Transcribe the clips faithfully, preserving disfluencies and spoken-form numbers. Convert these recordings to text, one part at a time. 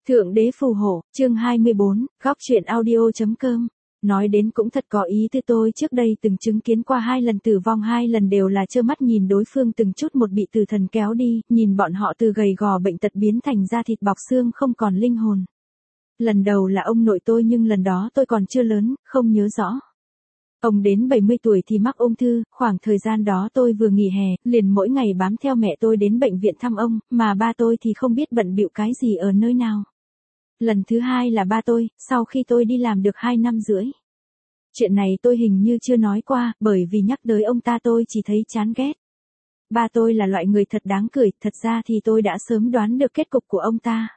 Thượng đế phù hộ, chương hai mươi bốn, góc truyện audio.com. Nói đến cũng thật có ý tư, tôi trước đây từng chứng kiến qua hai lần tử vong, hai lần đều là trơ mắt nhìn đối phương từng chút một bị tử thần kéo đi, nhìn bọn họ từ gầy gò bệnh tật biến thành da thịt bọc xương không còn linh hồn. Lần đầu là ông nội tôi, nhưng lần đó tôi còn chưa lớn, không nhớ rõ. Ông đến bảy mươi tuổi thì mắc ung thư, khoảng thời gian đó tôi vừa nghỉ hè, liền mỗi ngày bám theo mẹ tôi đến bệnh viện thăm ông, mà ba tôi thì không biết bận bịu cái gì ở nơi nào. Lần thứ hai là ba tôi, sau khi tôi đi làm được hai năm rưỡi. Chuyện này tôi hình như chưa nói qua, bởi vì nhắc tới ông ta tôi chỉ thấy chán ghét. Ba tôi là loại người thật đáng cười, thật ra thì tôi đã sớm đoán được kết cục của ông ta.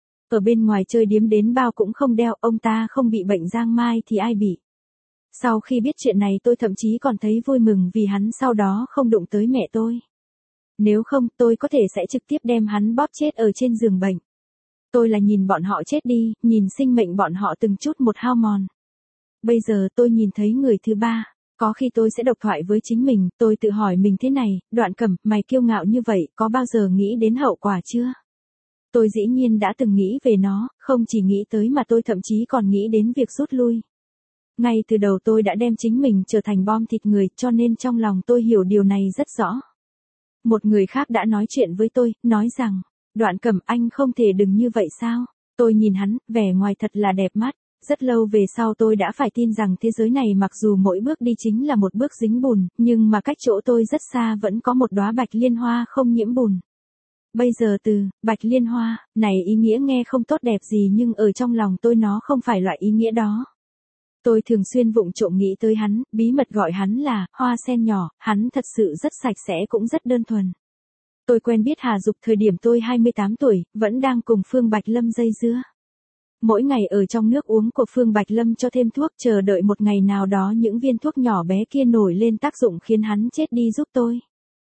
Ở bên ngoài chơi điếm đến bao cũng không đeo, ông ta không bị bệnh giang mai thì ai bị. Sau khi biết chuyện này tôi thậm chí còn thấy vui mừng vì hắn sau đó không đụng tới mẹ tôi. Nếu không tôi có thể sẽ trực tiếp đem hắn bóp chết ở trên giường bệnh. Tôi là nhìn bọn họ chết đi, nhìn sinh mệnh bọn họ từng chút một hao mòn. Bây giờ tôi nhìn thấy người thứ ba, có khi tôi sẽ độc thoại với chính mình, tôi tự hỏi mình thế này, Đoạn Cẩm, mày kiêu ngạo như vậy, có bao giờ nghĩ đến hậu quả chưa? Tôi dĩ nhiên đã từng nghĩ về nó, không chỉ nghĩ tới mà tôi thậm chí còn nghĩ đến việc rút lui. Ngay từ đầu tôi đã đem chính mình trở thành bom thịt người, cho nên trong lòng tôi hiểu điều này rất rõ. Một người khác đã nói chuyện với tôi, nói rằng, Đoạn Cẩm, anh không thể đừng như vậy sao? Tôi nhìn hắn, vẻ ngoài thật là đẹp mắt. Rất lâu về sau tôi đã phải tin rằng thế giới này mặc dù mỗi bước đi chính là một bước dính bùn, nhưng mà cách chỗ tôi rất xa vẫn có một đóa bạch liên hoa không nhiễm bùn. Bây giờ từ bạch liên hoa này ý nghĩa nghe không tốt đẹp gì, nhưng ở trong lòng tôi nó không phải loại ý nghĩa đó. Tôi thường xuyên vụng trộm nghĩ tới hắn, bí mật gọi hắn là hoa sen nhỏ, hắn thật sự rất sạch sẽ cũng rất đơn thuần. Tôi quen biết Hà Dục thời điểm tôi hai mươi tám tuổi, vẫn đang cùng Phương Bạch Lâm dây dưa. Mỗi ngày ở trong nước uống của Phương Bạch Lâm cho thêm thuốc, chờ đợi một ngày nào đó những viên thuốc nhỏ bé kia nổi lên tác dụng khiến hắn chết đi giúp tôi.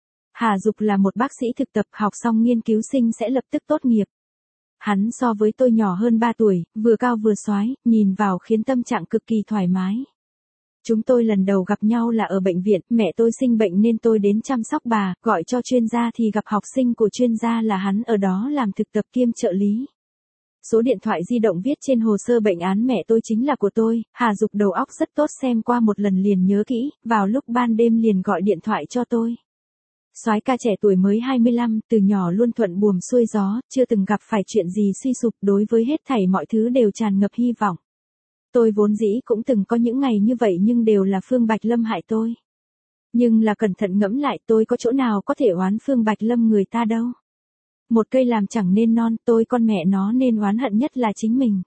Hà Dục là một bác sĩ thực tập, học xong nghiên cứu sinh sẽ lập tức tốt nghiệp. Hắn so với tôi nhỏ hơn ba tuổi, vừa cao vừa soái, nhìn vào khiến tâm trạng cực kỳ thoải mái. Chúng tôi lần đầu gặp nhau là ở bệnh viện, mẹ tôi sinh bệnh nên tôi đến chăm sóc bà, gọi cho chuyên gia thì gặp học sinh của chuyên gia là hắn ở đó làm thực tập kiêm trợ lý. Số điện thoại di động viết trên hồ sơ bệnh án mẹ tôi chính là của tôi. Hà Dục đầu óc rất tốt, xem qua một lần liền nhớ kỹ, vào lúc ban đêm liền gọi điện thoại cho tôi. Soái ca trẻ tuổi mới hai mươi lăm, từ nhỏ luôn thuận buồm xuôi gió, chưa từng gặp phải chuyện gì suy sụp, đối với hết thảy mọi thứ đều tràn ngập hy vọng. Tôi vốn dĩ cũng từng có những ngày như vậy, nhưng đều là Phương Bạch Lâm hại tôi. Nhưng là cẩn thận ngẫm lại, tôi có chỗ nào có thể oán Phương Bạch Lâm người ta đâu. Một cây làm chẳng nên non, tôi con mẹ nó nên oán hận nhất là chính mình.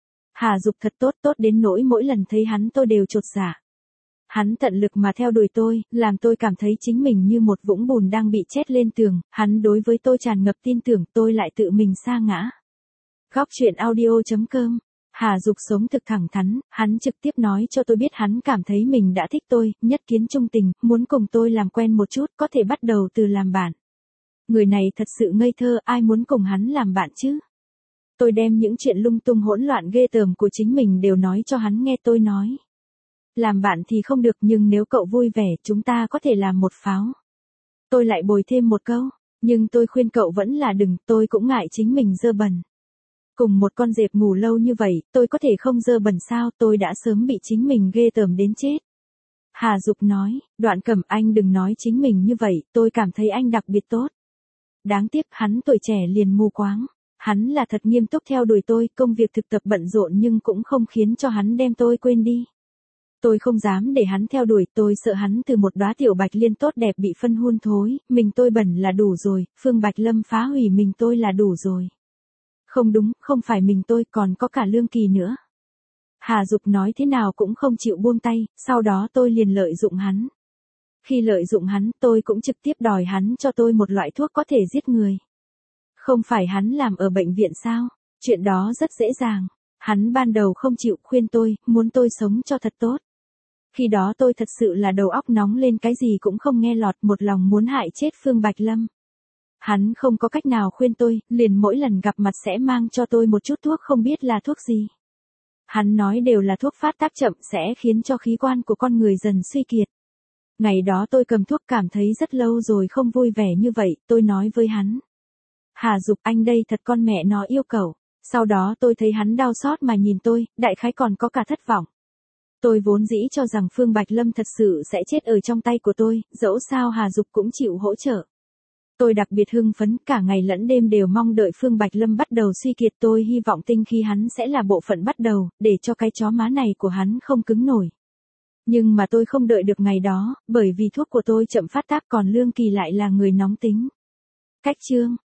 Hà Dục thật tốt, tốt đến nỗi mỗi lần thấy hắn tôi đều chột dạ. Hắn tận lực mà theo đuổi tôi, làm tôi cảm thấy chính mình như một vũng bùn đang bị chét lên tường, hắn đối với tôi tràn ngập tin tưởng, tôi lại tự mình sa ngã. Góc truyện audio.com. Hà Dục sống thực thẳng thắn, hắn trực tiếp nói cho tôi biết hắn cảm thấy mình đã thích tôi, nhất kiến trung tình, muốn cùng tôi làm quen một chút, có thể bắt đầu từ làm bạn. Người này thật sự ngây thơ, ai muốn cùng hắn làm bạn chứ? Tôi đem những chuyện lung tung hỗn loạn ghê tởm của chính mình đều nói cho hắn nghe. Tôi nói, làm bạn thì không được, nhưng nếu cậu vui vẻ chúng ta có thể làm một pháo. Tôi lại bồi thêm một câu, nhưng tôi khuyên cậu vẫn là đừng, tôi cũng ngại chính mình dơ bẩn. Cùng một con dẹp ngủ lâu như vậy, tôi có thể không dơ bẩn sao? Tôi đã sớm bị chính mình ghê tởm đến chết. Hà Dục nói, Đoạn Cẩm, anh đừng nói chính mình như vậy, tôi cảm thấy anh đặc biệt tốt. Đáng tiếc hắn tuổi trẻ liền mù quáng. Hắn là thật nghiêm túc theo đuổi tôi, công việc thực tập bận rộn nhưng cũng không khiến cho hắn đem tôi quên đi. Tôi không dám để hắn theo đuổi, tôi sợ hắn từ một đóa tiểu bạch liên tốt đẹp bị phân hun thối, mình tôi bẩn là đủ rồi, Phương Bạch Lâm phá hủy mình tôi là đủ rồi. Không đúng, không phải mình tôi, còn có cả Lương Kỳ nữa. Hà Dục nói thế nào cũng không chịu buông tay, sau đó tôi liền lợi dụng hắn. Khi lợi dụng hắn, tôi cũng trực tiếp đòi hắn cho tôi một loại thuốc có thể giết người. Không phải hắn làm ở bệnh viện sao? Chuyện đó rất dễ dàng. Hắn ban đầu không chịu, khuyên tôi, muốn tôi sống cho thật tốt. Khi đó tôi thật sự là đầu óc nóng lên, cái gì cũng không nghe lọt, một lòng muốn hại chết Phương Bạch Lâm. Hắn không có cách nào khuyên tôi, liền mỗi lần gặp mặt sẽ mang cho tôi một chút thuốc, không biết là thuốc gì. Hắn nói đều là thuốc phát tác chậm, sẽ khiến cho khí quan của con người dần suy kiệt. Ngày đó tôi cầm thuốc cảm thấy rất lâu rồi không vui vẻ như vậy, tôi nói với hắn. Hà Dục, anh đây thật con mẹ nó yêu cậu. Sau đó tôi thấy hắn đau xót mà nhìn tôi, đại khái còn có cả thất vọng. Tôi vốn dĩ cho rằng Phương Bạch Lâm thật sự sẽ chết ở trong tay của tôi, dẫu sao Hà Dục cũng chịu hỗ trợ. Tôi đặc biệt hưng phấn, cả ngày lẫn đêm đều mong đợi Phương Bạch Lâm bắt đầu suy kiệt, tôi hy vọng tinh khi hắn sẽ là bộ phận bắt đầu, để cho cái chó má này của hắn không cứng nổi. Nhưng mà tôi không đợi được ngày đó, bởi vì thuốc của tôi chậm phát tác còn Lương Kỳ lại là người nóng tính. Cách chương